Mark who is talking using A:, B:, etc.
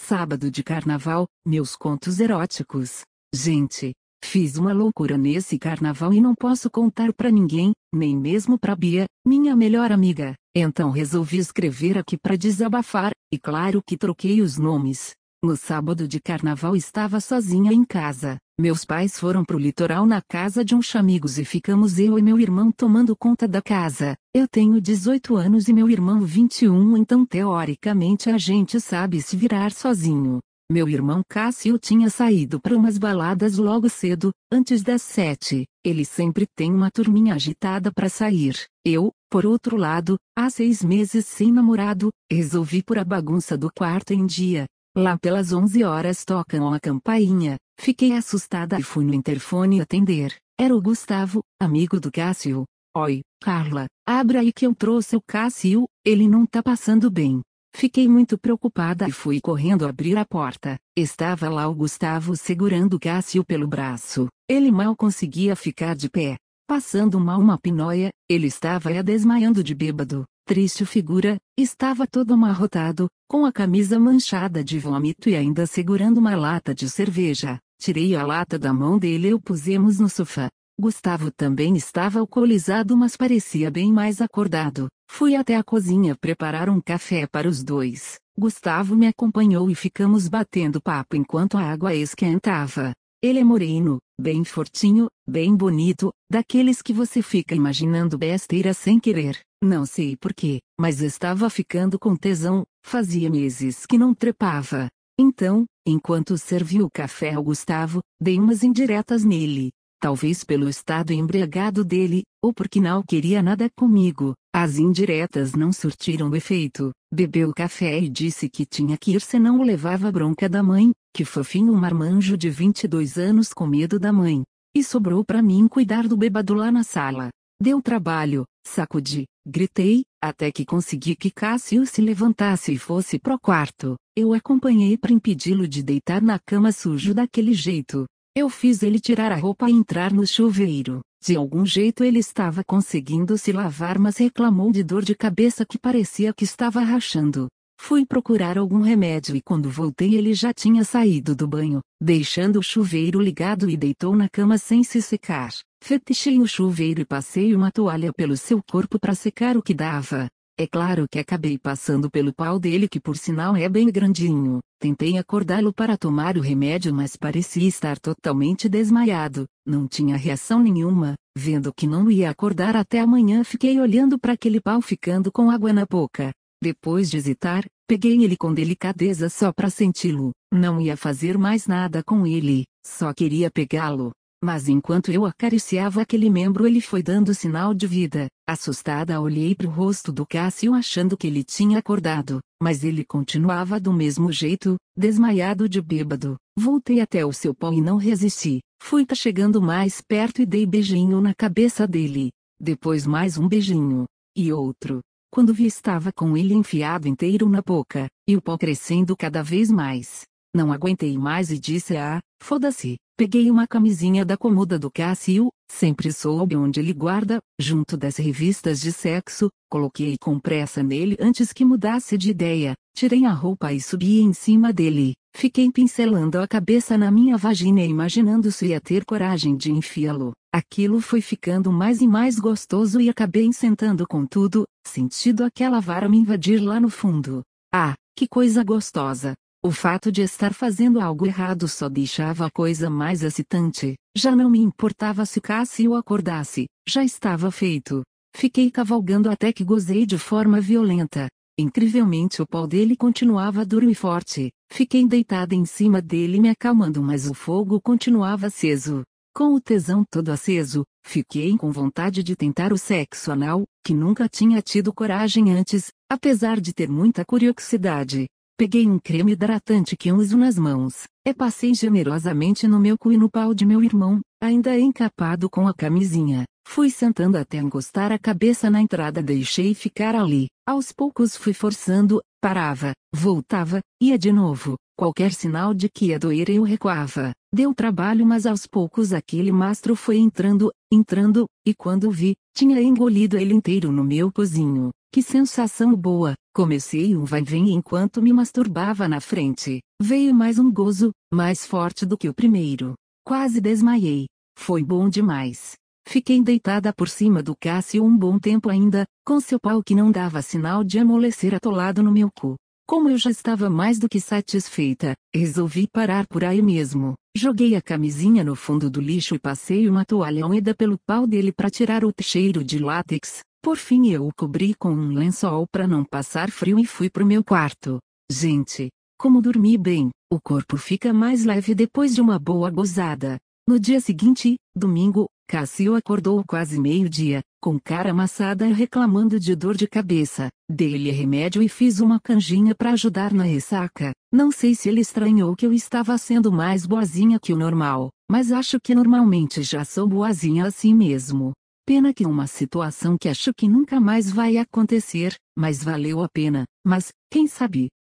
A: Sábado de carnaval, meus contos eróticos. Gente, fiz uma loucura nesse carnaval e não posso contar pra ninguém, nem mesmo pra Bia, minha melhor amiga. Então resolvi escrever aqui pra desabafar, e claro que troquei os nomes. No sábado de carnaval estava sozinha em casa. Meus pais foram pro litoral na casa de uns amigos e ficamos eu e meu irmão tomando conta da casa. Eu tenho 18 anos e meu irmão 21, então teoricamente a gente sabe se virar sozinho. Meu irmão Cássio tinha saído para umas baladas logo cedo, antes das 7. Ele sempre tem uma turminha agitada para sair. Eu, por outro lado, há 6 meses sem namorado, resolvi pôr a bagunça do quarto em dia. Lá pelas 11 horas tocam a campainha. Fiquei assustada e fui no interfone atender. Era o Gustavo, amigo do Cássio. Oi, Carla, abra aí que eu trouxe o Cássio, ele não tá passando bem. Fiquei muito preocupada e fui correndo abrir a porta. Estava lá o Gustavo segurando o Cássio pelo braço. Ele mal conseguia ficar de pé. Passando mal uma pinóia, ele estava desmaiando de bêbado. Triste figura, estava todo amarrotado, com a camisa manchada de vômito e ainda segurando uma lata de cerveja. Tirei a lata da mão dele e o pusemos no sofá. Gustavo também estava alcoolizado, mas parecia bem mais acordado. Fui até a cozinha preparar um café para os dois. Gustavo me acompanhou e ficamos batendo papo enquanto a água esquentava. Ele é moreno, bem fortinho, bem bonito, daqueles que você fica imaginando besteira sem querer. Não sei porquê, mas estava ficando com tesão, fazia meses que não trepava. Então, enquanto serviu o café ao Gustavo, dei umas indiretas nele. Talvez pelo estado embriagado dele, ou porque não queria nada comigo. As indiretas não surtiram efeito. Bebeu café e disse que tinha que ir senão levava bronca da mãe, que fofinho, um marmanjo de 22 anos com medo da mãe. E sobrou pra mim cuidar do bêbado lá na sala. Deu trabalho, sacudi, gritei, até que consegui que Cássio se levantasse e fosse pro quarto. Eu acompanhei para impedi-lo de deitar na cama sujo daquele jeito. Eu fiz ele tirar a roupa e entrar no chuveiro. De algum jeito ele estava conseguindo se lavar, mas reclamou de dor de cabeça que parecia que estava rachando. Fui procurar algum remédio e quando voltei ele já tinha saído do banho, deixando o chuveiro ligado e deitou na cama sem se secar. Fechei o chuveiro e passei uma toalha pelo seu corpo para secar o que dava. É claro que acabei passando pelo pau dele, que por sinal é bem grandinho. Tentei acordá-lo para tomar o remédio, mas parecia estar totalmente desmaiado. Não tinha reação nenhuma. Vendo que não ia acordar até amanhã, fiquei olhando para aquele pau ficando com água na boca. Depois de hesitar, peguei ele com delicadeza só para senti-lo. Não ia fazer mais nada com ele, só queria pegá-lo. Mas enquanto eu acariciava aquele membro, ele foi dando sinal de vida. Assustada, olhei para o rosto do Cássio achando que ele tinha acordado, mas ele continuava do mesmo jeito, desmaiado de bêbado. Voltei até o seu pau e não resisti. Fui chegando mais perto e dei beijinho na cabeça dele. Depois mais um beijinho. E outro. Quando vi, estava com ele enfiado inteiro na boca, e o pau crescendo cada vez mais. Não aguentei mais e disse: foda-se. Peguei uma camisinha da cômoda do Cássio, sempre soube onde ele guarda, junto das revistas de sexo, coloquei com pressa nele antes que mudasse de ideia, tirei a roupa e subi em cima dele, fiquei pincelando a cabeça na minha vagina e imaginando se ia ter coragem de enfiá-lo. Aquilo foi ficando mais e mais gostoso e acabei sentando com tudo, sentindo aquela vara me invadir lá no fundo. Ah, que coisa gostosa! O fato de estar fazendo algo errado só deixava a coisa mais excitante. Já não me importava se Cássio acordasse, já estava feito. Fiquei cavalgando até que gozei de forma violenta. Incrivelmente o pau dele continuava duro e forte. Fiquei deitada em cima dele me acalmando, mas o fogo continuava aceso. Com o tesão todo aceso, fiquei com vontade de tentar o sexo anal, que nunca tinha tido coragem antes, apesar de ter muita curiosidade. Peguei um creme hidratante que uso nas mãos, e passei generosamente no meu cu e no pau de meu irmão, ainda encapado com a camisinha. Fui sentando até encostar a cabeça na entrada, deixei ficar ali. Aos poucos fui forçando, parava, voltava, ia de novo. Qualquer sinal de que ia doer eu recuava. Deu trabalho, mas aos poucos aquele mastro foi entrando, e quando vi, tinha engolido ele inteiro no meu cozinho. Que sensação boa! Comecei um vai-vem enquanto me masturbava na frente. Veio mais um gozo, mais forte do que o primeiro. Quase desmaiei. Foi bom demais. Fiquei deitada por cima do Cássio um bom tempo ainda, com seu pau que não dava sinal de amolecer atolado no meu cu. Como eu já estava mais do que satisfeita, resolvi parar por aí mesmo. Joguei a camisinha no fundo do lixo e passei uma toalha úmida pelo pau dele para tirar o cheiro de látex. Por fim eu o cobri com um lençol para não passar frio e fui pro meu quarto. Gente, como dormi bem, o corpo fica mais leve depois de uma boa gozada. No dia seguinte, domingo, Cássio acordou quase meio-dia, com cara amassada e reclamando de dor de cabeça. Dei-lhe remédio e fiz uma canjinha para ajudar na ressaca. Não sei se ele estranhou que eu estava sendo mais boazinha que o normal, mas acho que normalmente já sou boazinha assim mesmo. Pena que uma situação que acho que nunca mais vai acontecer, mas valeu a pena. Mas, quem sabe?